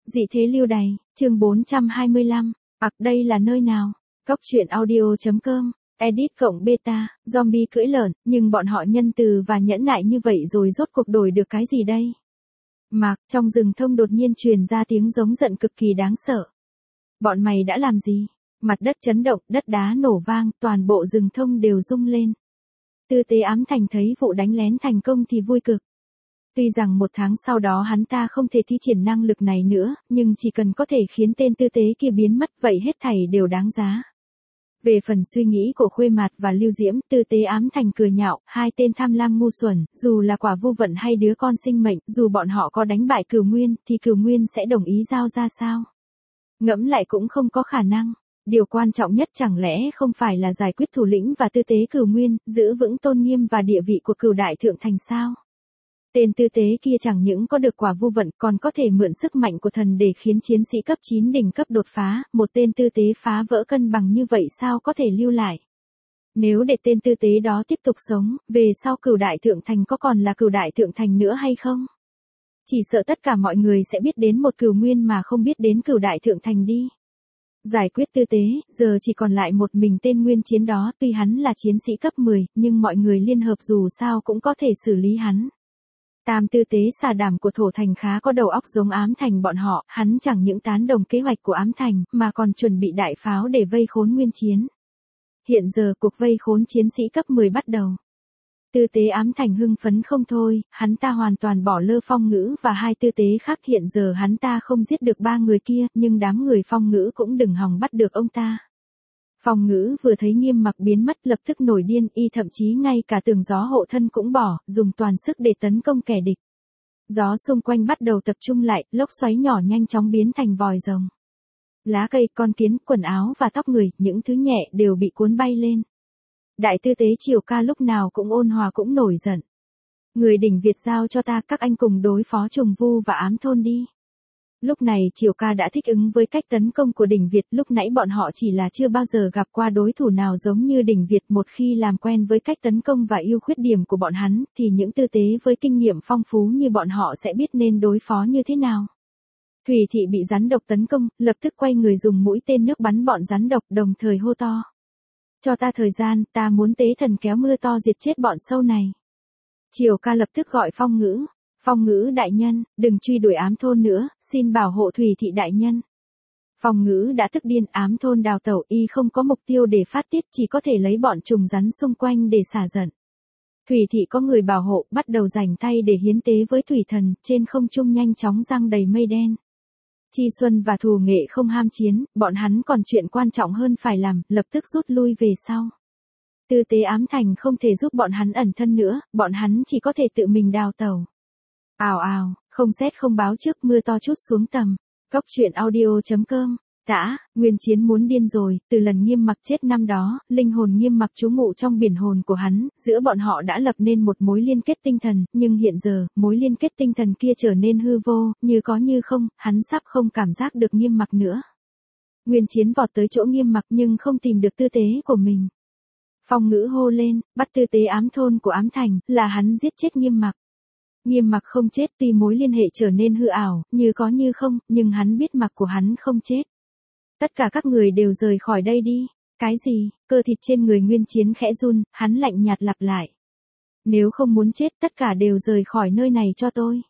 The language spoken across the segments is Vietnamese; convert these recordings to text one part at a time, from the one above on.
Dị thế lưu đày, chương 425. Đây là nơi nào? Cóc truyện audio.com. Edit cộng beta, zombie cưỡi lợn, nhưng bọn họ nhân từ và nhẫn nại như vậy rồi rốt cuộc đổi được cái gì đây? Trong rừng thông đột nhiên truyền ra tiếng giống giận cực kỳ đáng sợ. Bọn mày đã làm gì? Mặt đất chấn động, đất đá nổ vang, toàn bộ rừng thông đều rung lên. Tư Tế Ám Thành thấy vụ đánh lén thành công thì vui cực. Tuy rằng 1 tháng sau đó hắn ta không thể thi triển năng lực này nữa, nhưng chỉ cần có thể khiến tên Tư Tế kia biến mất vậy hết thảy đều đáng giá. Về phần suy nghĩ của Khuê Mạt và Lưu Diễm, Tư Tế Ám Thành cười nhạo, hai tên tham lam ngu xuẩn, dù là quả vô vận hay đứa con sinh mệnh, dù bọn họ có đánh bại Cửu Nguyên, thì Cửu Nguyên sẽ đồng ý giao ra sao? Ngẫm lại cũng không có khả năng. Điều quan trọng nhất chẳng lẽ không phải là giải quyết thủ lĩnh và tư tế Cửu Nguyên, giữ vững tôn nghiêm và địa vị của Cửu Đại Thượng Thành sao? Tên tư tế kia chẳng những có được quả vô vận còn có thể mượn sức mạnh của thần để khiến chiến sĩ cấp 9 đỉnh cấp đột phá, một tên tư tế phá vỡ cân bằng như vậy sao có thể lưu lại? Nếu để tên tư tế đó tiếp tục sống, về sau Cửu Đại Thượng Thành có còn là Cửu Đại Thượng Thành nữa hay không? Chỉ sợ tất cả mọi người sẽ biết đến một Cửu Nguyên mà không biết đến Cửu Đại Thượng Thành đi. Giải quyết tư tế, giờ chỉ còn lại một mình tên Nguyên Chiến đó, tuy hắn là chiến sĩ cấp 10, nhưng mọi người liên hợp dù sao cũng có thể xử lý hắn. Tam tư tế xà đảm của Thổ Thành khá có đầu óc giống Ám Thành bọn họ, hắn chẳng những tán đồng kế hoạch của Ám Thành, mà còn chuẩn bị đại pháo để vây khốn Nguyên Chiến. Hiện giờ cuộc vây khốn chiến sĩ cấp 10 bắt đầu. Tư tế Ám Thành hưng phấn không thôi, hắn ta hoàn toàn bỏ lơ Phong Ngữ và hai tư tế khác. Hiện giờ hắn ta không giết được 3 người kia, nhưng đám người Phong Ngữ cũng đừng hòng bắt được ông ta. Phong Ngữ vừa thấy Nghiêm Mặc biến mất lập tức nổi điên, y thậm chí ngay cả tường gió hộ thân cũng bỏ, dùng toàn sức để tấn công kẻ địch. Gió xung quanh bắt đầu tập trung lại, lốc xoáy nhỏ nhanh chóng biến thành vòi rồng. Lá cây, con kiến, quần áo và tóc người, những thứ nhẹ đều bị cuốn bay lên. Đại tư tế Triều Ca lúc nào cũng ôn hòa cũng nổi giận. Người đỉnh Việt giao cho ta, các anh cùng đối phó Trùng Vu và Ám Thôn đi. Lúc này Triều Ca đã thích ứng với cách tấn công của đỉnh Việt, lúc nãy bọn họ chỉ là chưa bao giờ gặp qua đối thủ nào giống như đỉnh Việt. Một khi làm quen với cách tấn công và ưu khuyết điểm của bọn hắn, thì những tư tế với kinh nghiệm phong phú như bọn họ sẽ biết nên đối phó như thế nào. Thủy Thị bị rắn độc tấn công, lập tức quay người dùng mũi tên nước bắn bọn rắn độc, đồng thời hô to. Cho ta thời gian, ta muốn tế thần kéo mưa to diệt chết bọn sâu này. Triều Ca lập tức gọi Phong Ngữ. Phong Ngữ đại nhân, đừng truy đuổi Ám Thôn nữa, xin bảo hộ Thủy Thị đại nhân. Phong Ngữ đã tức điên, Ám Thôn đào tẩu, y không có mục tiêu để phát tiết, chỉ có thể lấy bọn trùng rắn xung quanh để xả giận. Thủy Thị có người bảo hộ, bắt đầu rảnh tay để hiến tế với Thủy Thần, trên không trung nhanh chóng giăng đầy mây đen. Chi Xuân và Thù Nghệ không ham chiến, bọn hắn còn chuyện quan trọng hơn phải làm, lập tức rút lui về sau. Tư tế Ám Thành không thể giúp bọn hắn ẩn thân nữa, bọn hắn chỉ có thể tự mình đào tẩu. Ào ào, không xét không báo trước, mưa to trút xuống tầm. Cóc truyện audio.com. Nguyên Chiến muốn điên rồi, từ lần Nghiêm Mặc chết năm đó, linh hồn Nghiêm Mặc trú ngụ trong biển hồn của hắn, giữa bọn họ đã lập nên một mối liên kết tinh thần, nhưng hiện giờ, mối liên kết tinh thần kia trở nên hư vô, như có như không, hắn sắp không cảm giác được Nghiêm Mặc nữa. Nguyên Chiến vọt tới chỗ Nghiêm Mặc nhưng không tìm được tư tế của mình. Phong Ngữ hô lên, bắt tư tế Ám Thôn của Ám Thành, là hắn giết chết Nghiêm Mặc. Nghiêm Mặc không chết, tuy mối liên hệ trở nên hư ảo, như có như không, nhưng hắn biết Mặc của hắn không chết. Tất cả các người đều rời khỏi đây đi. Cái gì? Cơ thịt trên người Nguyên Chiến khẽ run, hắn lạnh nhạt lặp lại. Nếu không muốn chết, tất cả đều rời khỏi nơi này cho tôi.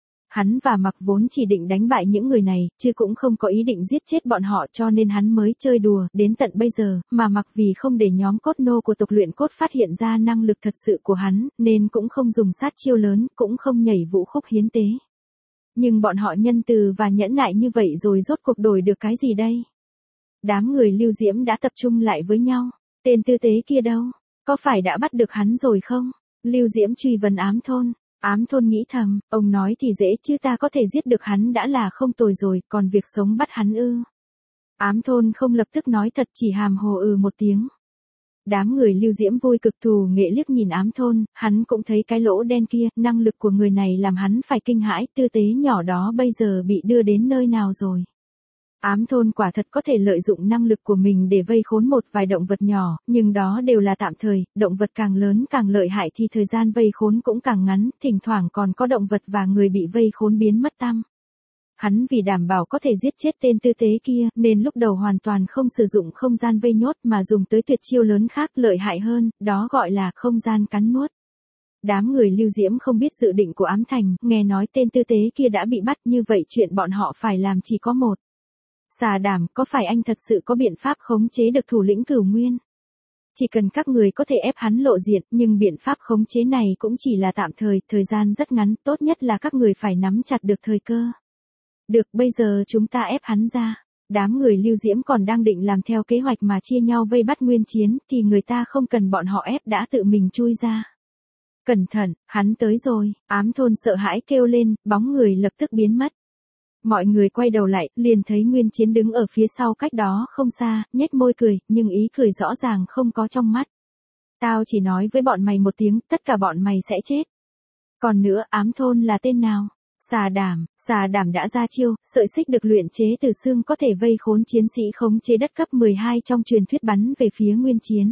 Hắn và Mặc vốn chỉ định đánh bại những người này, chứ cũng không có ý định giết chết bọn họ, cho nên hắn mới chơi đùa, đến tận bây giờ, mà Mặc vì không để nhóm cốt nô của tộc luyện cốt phát hiện ra năng lực thật sự của hắn, nên cũng không dùng sát chiêu lớn, cũng không nhảy vũ khúc hiến tế. Nhưng bọn họ nhân từ và nhẫn nại như vậy rồi rốt cuộc đổi được cái gì đây? Đám người Lưu Diễm đã tập trung lại với nhau. Tên tư tế kia đâu? Có phải đã bắt được hắn rồi không? Lưu Diễm truy vấn Ám Thôn. Ám Thôn nghĩ thầm, ông nói thì dễ chứ, ta có thể giết được hắn đã là không tồi rồi, còn việc sống bắt hắn ư? Ám Thôn không lập tức nói thật, chỉ hàm hồ một tiếng. Đám người Lưu Diễm vui cực. Thù Nghệ liếc nhìn Ám Thôn, hắn cũng thấy cái lỗ đen kia, năng lực của người này làm hắn phải kinh hãi, tư tế nhỏ đó bây giờ bị đưa đến nơi nào rồi? Ám Thôn quả thật có thể lợi dụng năng lực của mình để vây khốn một vài động vật nhỏ, nhưng đó đều là tạm thời, động vật càng lớn càng lợi hại thì thời gian vây khốn cũng càng ngắn, thỉnh thoảng còn có động vật và người bị vây khốn biến mất tăm. Hắn vì đảm bảo có thể giết chết tên tư tế kia, nên lúc đầu hoàn toàn không sử dụng không gian vây nhốt mà dùng tới tuyệt chiêu lớn khác lợi hại hơn, đó gọi là không gian cắn nuốt. Đám người Lưu Diễm không biết dự định của Ám Thành, nghe nói tên tư tế kia đã bị bắt, như vậy chuyện bọn họ phải làm chỉ có một. Xà Đảm, có phải anh thật sự có biện pháp khống chế được thủ lĩnh Cửu Nguyên? Chỉ cần các người có thể ép hắn lộ diện, nhưng biện pháp khống chế này cũng chỉ là tạm thời, thời gian rất ngắn, tốt nhất là các người phải nắm chặt được thời cơ. Được, bây giờ chúng ta ép hắn ra. Đám người Lưu Diễm còn đang định làm theo kế hoạch mà chia nhau vây bắt Nguyên Chiến, thì người ta không cần bọn họ ép đã tự mình chui ra. Cẩn thận, hắn tới rồi, Ám Thôn sợ hãi kêu lên, bóng người lập tức biến mất. Mọi người quay đầu lại, liền thấy Nguyên Chiến đứng ở phía sau cách đó không xa, nhếch môi cười, nhưng ý cười rõ ràng không có trong mắt. Tao chỉ nói với bọn mày một tiếng, tất cả bọn mày sẽ chết. Còn nữa, Ám Thôn là tên nào? Xà Đảm đã ra chiêu, sợi xích được luyện chế từ xương có thể vây khốn chiến sĩ khống chế đất cấp 12 trong truyền thuyết bắn về phía Nguyên Chiến.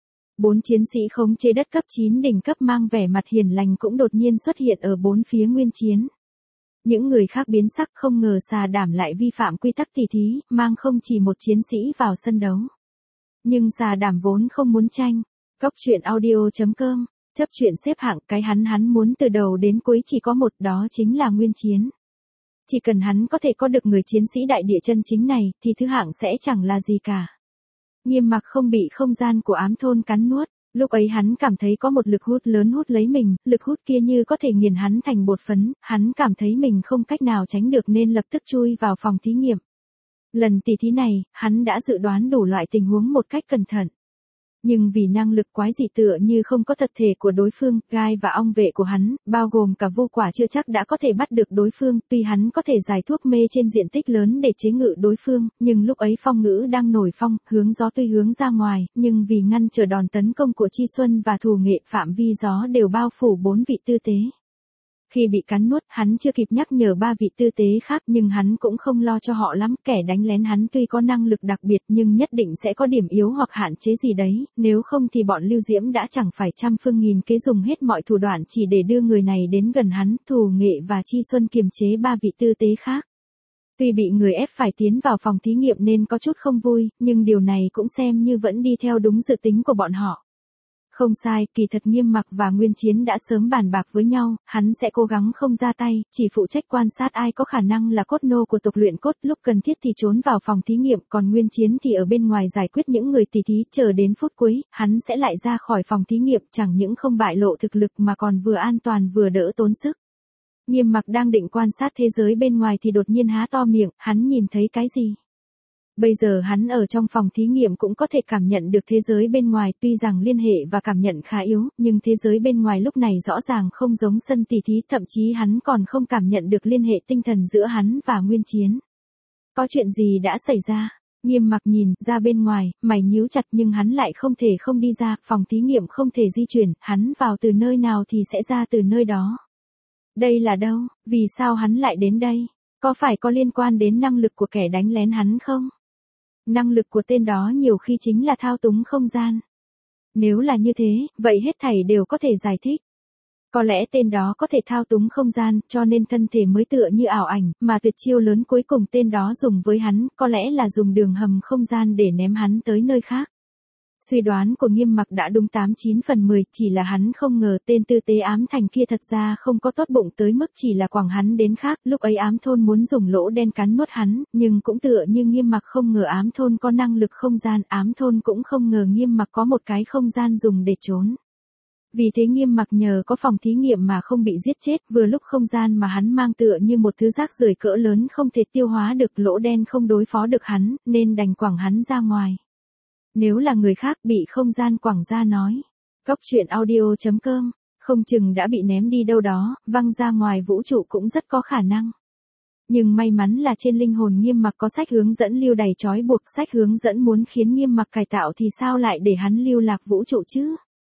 4 chiến sĩ khống chế đất cấp 9 đỉnh cấp mang vẻ mặt hiền lành cũng đột nhiên xuất hiện ở bốn phía Nguyên Chiến. Những người khác biến sắc, không ngờ Xà Đảm lại vi phạm quy tắc tỉ thí, mang không chỉ một chiến sĩ vào sân đấu. Nhưng Xà Đảm vốn không muốn tranh. Cốc truyện audio.com, chấp chuyện xếp hạng, cái hắn muốn từ đầu đến cuối chỉ có một, đó chính là Nguyên Chiến. Chỉ cần hắn có thể có được người chiến sĩ đại địa chân chính này, thì thứ hạng sẽ chẳng là gì cả. Nghiêm Mặc không bị không gian của Ám Thôn cắn nuốt. Lúc ấy hắn cảm thấy có một lực hút lớn hút lấy mình, lực hút kia như có thể nghiền hắn thành bột phấn, hắn cảm thấy mình không cách nào tránh được nên lập tức chui vào phòng thí nghiệm. Lần tỉ thí này, hắn đã dự đoán đủ loại tình huống một cách cẩn thận. Nhưng vì năng lực quái dị tựa như không có thật thể của đối phương, gai và ong vệ của hắn, bao gồm cả vô quả chưa chắc đã có thể bắt được đối phương, tuy hắn có thể giải thuốc mê trên diện tích lớn để chế ngự đối phương, nhưng lúc ấy phong ngữ đang nổi phong, hướng gió tuy hướng ra ngoài, nhưng vì ngăn trở đòn tấn công của Chi Xuân và Thủ Nghệ, phạm vi gió đều bao phủ 4 vị tư tế. Khi bị cắn nuốt, hắn chưa kịp nhắc nhở 3 vị tư tế khác, nhưng hắn cũng không lo cho họ lắm, kẻ đánh lén hắn tuy có năng lực đặc biệt nhưng nhất định sẽ có điểm yếu hoặc hạn chế gì đấy, nếu không thì bọn Lưu Diễm đã chẳng phải trăm phương nghìn kế dùng hết mọi thủ đoạn chỉ để đưa người này đến gần hắn. Thủ Nghệ và Chi Xuân kiềm chế 3 vị tư tế khác. Tuy bị người ép phải tiến vào phòng thí nghiệm nên có chút không vui, nhưng điều này cũng xem như vẫn đi theo đúng dự tính của bọn họ. Không sai, kỳ thật Nghiêm Mặc và Nguyên Chiến đã sớm bàn bạc với nhau, hắn sẽ cố gắng không ra tay, chỉ phụ trách quan sát ai có khả năng là cốt nô của tộc luyện cốt, lúc cần thiết thì trốn vào phòng thí nghiệm, còn Nguyên Chiến thì ở bên ngoài giải quyết những người tỉ thí, chờ đến phút cuối, hắn sẽ lại ra khỏi phòng thí nghiệm, chẳng những không bại lộ thực lực mà còn vừa an toàn vừa đỡ tốn sức. Nghiêm Mặc đang định quan sát thế giới bên ngoài thì đột nhiên há to miệng, hắn nhìn thấy cái gì? Bây giờ hắn ở trong phòng thí nghiệm cũng có thể cảm nhận được thế giới bên ngoài, tuy rằng liên hệ và cảm nhận khá yếu, nhưng thế giới bên ngoài lúc này rõ ràng không giống sân tỉ thí, thậm chí hắn còn không cảm nhận được liên hệ tinh thần giữa hắn và Nguyên Chiến. Có chuyện gì đã xảy ra? Nghiêm Mặc nhìn ra bên ngoài, mày nhíu chặt nhưng hắn lại không thể không đi ra, phòng thí nghiệm không thể di chuyển, hắn vào từ nơi nào thì sẽ ra từ nơi đó. Đây là đâu? Vì sao hắn lại đến đây? Có phải có liên quan đến năng lực của kẻ đánh lén hắn không? Năng lực của tên đó nhiều khi chính là thao túng không gian. Nếu là như thế, vậy hết thảy đều có thể giải thích. Có lẽ tên đó có thể thao túng không gian, cho nên thân thể mới tựa như ảo ảnh, mà tuyệt chiêu lớn cuối cùng tên đó dùng với hắn, có lẽ là dùng đường hầm không gian để ném hắn tới nơi khác. Suy đoán của Nghiêm Mặc đã đúng 89 phần 10, chỉ là hắn không ngờ tên tư tế Ám Thành kia thật ra không có tốt bụng tới mức chỉ là quẳng hắn đến khác. Lúc ấy Ám Thôn muốn dùng lỗ đen cắn nuốt hắn, nhưng cũng tựa như Nghiêm Mặc không ngờ Ám Thôn có năng lực không gian, Ám Thôn cũng không ngờ Nghiêm Mặc có một cái không gian dùng để trốn. Vì thế Nghiêm Mặc nhờ có phòng thí nghiệm mà không bị giết chết, vừa lúc không gian mà hắn mang tựa như một thứ rác rưởi cỡ lớn không thể tiêu hóa được, lỗ đen không đối phó được hắn, nên đành quẳng hắn ra ngoài. Nếu là người khác bị không gian quẳng ra nói. Cốc truyện audio.com, không chừng đã bị ném đi đâu đó, văng ra ngoài vũ trụ cũng rất có khả năng. Nhưng may mắn là trên linh hồn Nghiêm Mặc có sách hướng dẫn lưu đầy trói buộc, sách hướng dẫn muốn khiến Nghiêm Mặc cải tạo thì sao lại để hắn lưu lạc vũ trụ chứ?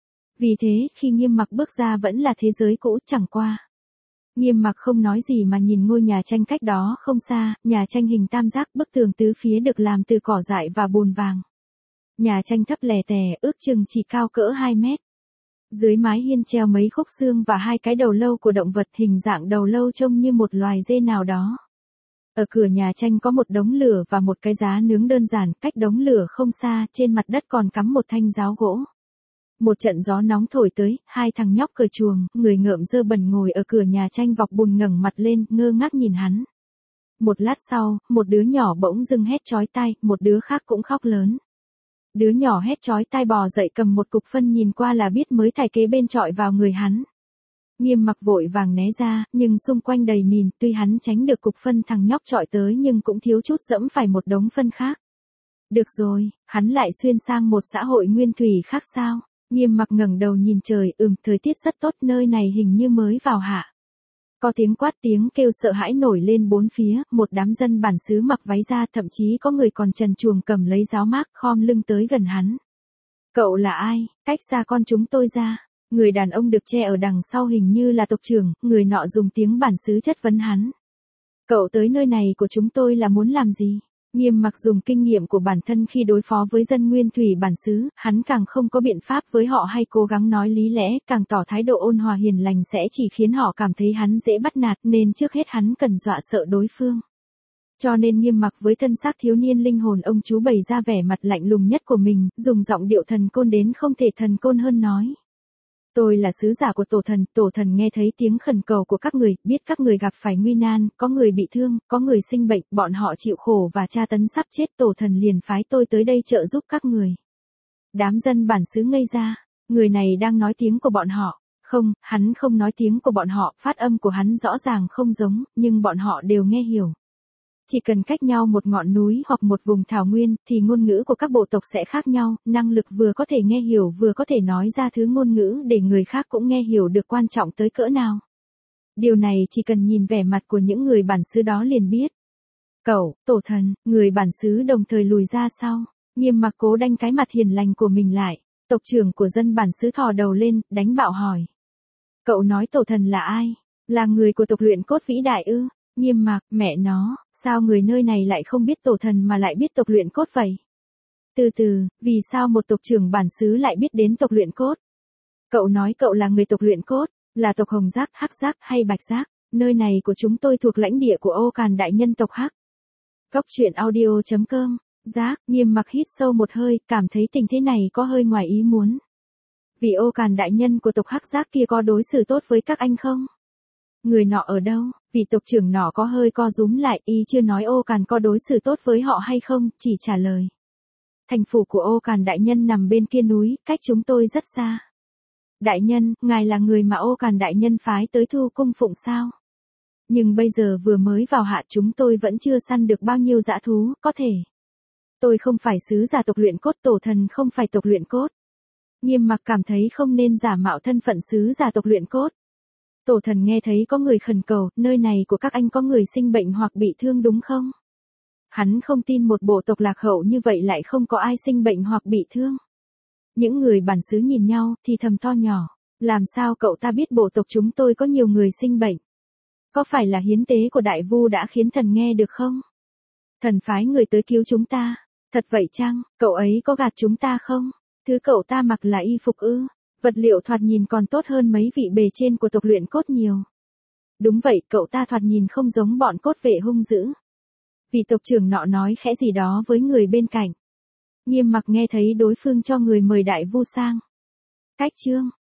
Vì thế, khi Nghiêm Mặc bước ra vẫn là thế giới cũ, chẳng qua. Nghiêm Mặc không nói gì mà nhìn ngôi nhà tranh cách đó không xa, nhà tranh hình tam giác, bức tường tứ phía được làm từ cỏ dại và bùn vàng. Nhà tranh thấp lè tè, ước chừng chỉ cao cỡ 2 mét. Dưới mái hiên treo mấy khúc xương và 2 cái đầu lâu của động vật, hình dạng đầu lâu trông như một loài dê nào đó. Ở cửa nhà tranh có một đống lửa và một cái giá nướng đơn giản, cách đống lửa không xa, trên mặt đất còn cắm một thanh giáo gỗ. Một trận gió nóng thổi tới, hai thằng nhóc cởi chuồng, người ngợm dơ bẩn ngồi ở cửa nhà tranh vọc bùn ngẩng mặt lên, ngơ ngác nhìn hắn. Một lát sau, một đứa nhỏ bỗng dưng hét chói tai, một đứa khác cũng khóc lớn. Đứa nhỏ hét chói tai bò dậy cầm một cục phân nhìn qua là biết mới thải kế bên chọi vào người hắn. Nghiêm Mặc vội vàng né ra, nhưng xung quanh đầy mìn, tuy hắn tránh được cục phân thằng nhóc chọi tới nhưng cũng thiếu chút dẫm phải một đống phân khác. Được rồi, hắn lại xuyên sang một xã hội nguyên thủy khác sao? Nghiêm Mặc ngẩng đầu nhìn trời, thời tiết rất tốt, nơi này hình như mới vào hạ. Có tiếng quát tiếng kêu sợ hãi nổi lên bốn phía, một đám dân bản xứ mặc váy da, thậm chí có người còn trần truồng cầm lấy giáo mác khom lưng tới gần hắn. Cậu là ai, cách xa con chúng tôi ra. Người đàn ông được che ở đằng sau hình như là tộc trưởng, người nọ dùng tiếng bản xứ chất vấn hắn. Cậu tới nơi này của chúng tôi là muốn làm gì? Nghiêm Mặc dùng kinh nghiệm của bản thân khi đối phó với dân nguyên thủy bản xứ, hắn càng không có biện pháp với họ hay cố gắng nói lý lẽ, càng tỏ thái độ ôn hòa hiền lành sẽ chỉ khiến họ cảm thấy hắn dễ bắt nạt, nên trước hết hắn cần dọa sợ đối phương. Cho nên Nghiêm Mặc với thân xác thiếu niên linh hồn ông chú bày ra vẻ mặt lạnh lùng nhất của mình, dùng giọng điệu thần côn đến không thể thần côn hơn nói. Tôi là sứ giả của tổ thần nghe thấy tiếng khẩn cầu của các người, biết các người gặp phải nguy nan, có người bị thương, có người sinh bệnh, bọn họ chịu khổ và tra tấn sắp chết, tổ thần liền phái tôi tới đây trợ giúp các người. Đám dân bản xứ ngây ra, người này đang nói tiếng của bọn họ. Không, hắn không nói tiếng của bọn họ, phát âm của hắn rõ ràng không giống, nhưng bọn họ đều nghe hiểu. Chỉ cần cách nhau một ngọn núi hoặc một vùng thảo nguyên, thì ngôn ngữ của các bộ tộc sẽ khác nhau, năng lực vừa có thể nghe hiểu vừa có thể nói ra thứ ngôn ngữ để người khác cũng nghe hiểu được quan trọng tới cỡ nào. Điều này chỉ cần nhìn vẻ mặt của những người bản xứ đó liền biết. Cậu, tổ thần, người bản xứ đồng thời lùi ra sau. Nghiêm Mặc cố đanh cái mặt hiền lành của mình lại. Tộc trưởng của dân bản xứ thò đầu lên, đánh bạo hỏi. Cậu nói tổ thần là ai? Là người của tộc luyện cốt vĩ đại ư? Nghiêm Mặc, mẹ nó, sao người nơi này lại không biết tổ thần mà lại biết tộc luyện cốt vậy? Từ từ, vì sao một tộc trưởng bản xứ lại biết đến tộc luyện cốt? Cậu nói cậu là người tộc luyện cốt, là tộc Hồng Giác, Hắc Giác hay Bạch Giác? Nơi này của chúng tôi thuộc lãnh địa của Ô Càn đại nhân tộc Hắc. Cốc truyện audio.com. Giác, Nghiêm Mặc hít sâu một hơi, cảm thấy tình thế này có hơi ngoài ý muốn. Vì Ô Càn đại nhân của tộc Hắc Giác kia có đối xử tốt với các anh không? Người nọ ở đâu? Vì tộc trưởng nọ có hơi co rúm lại, y chưa nói Ô Càn có đối xử tốt với họ hay không, chỉ trả lời. Thành phủ của Ô Càn đại nhân nằm bên kia núi, cách chúng tôi rất xa. Đại nhân, ngài là người mà Ô Càn đại nhân phái tới thu cung phụng sao? Nhưng bây giờ vừa mới vào hạ chúng tôi vẫn chưa săn được bao nhiêu dã thú, có thể. Tôi không phải sứ giả tộc luyện cốt, tổ thần không phải tộc luyện cốt. Nghiêm Mặc cảm thấy không nên giả mạo thân phận sứ giả tộc luyện cốt. Tổ thần nghe thấy có người khẩn cầu, nơi này của các anh có người sinh bệnh hoặc bị thương đúng không? Hắn không tin một bộ tộc lạc hậu như vậy lại không có ai sinh bệnh hoặc bị thương. Những người bản xứ nhìn nhau, thì thầm to nhỏ. Làm sao cậu ta biết bộ tộc chúng tôi có nhiều người sinh bệnh? Có phải là hiến tế của đại vu đã khiến thần nghe được không? Thần phái người tới cứu chúng ta. Thật vậy chăng, cậu ấy có gạt chúng ta không? Thứ cậu ta mặc là y phục ư? Vật liệu thoạt nhìn còn tốt hơn mấy vị bề trên của tộc luyện cốt nhiều. Đúng vậy, cậu ta thoạt nhìn không giống bọn cốt vệ hung dữ. Vì tộc trưởng nọ nói khẽ gì đó với người bên cạnh. Nghiêm Mặc nghe thấy đối phương cho người mời đại vu sang. Cách chương.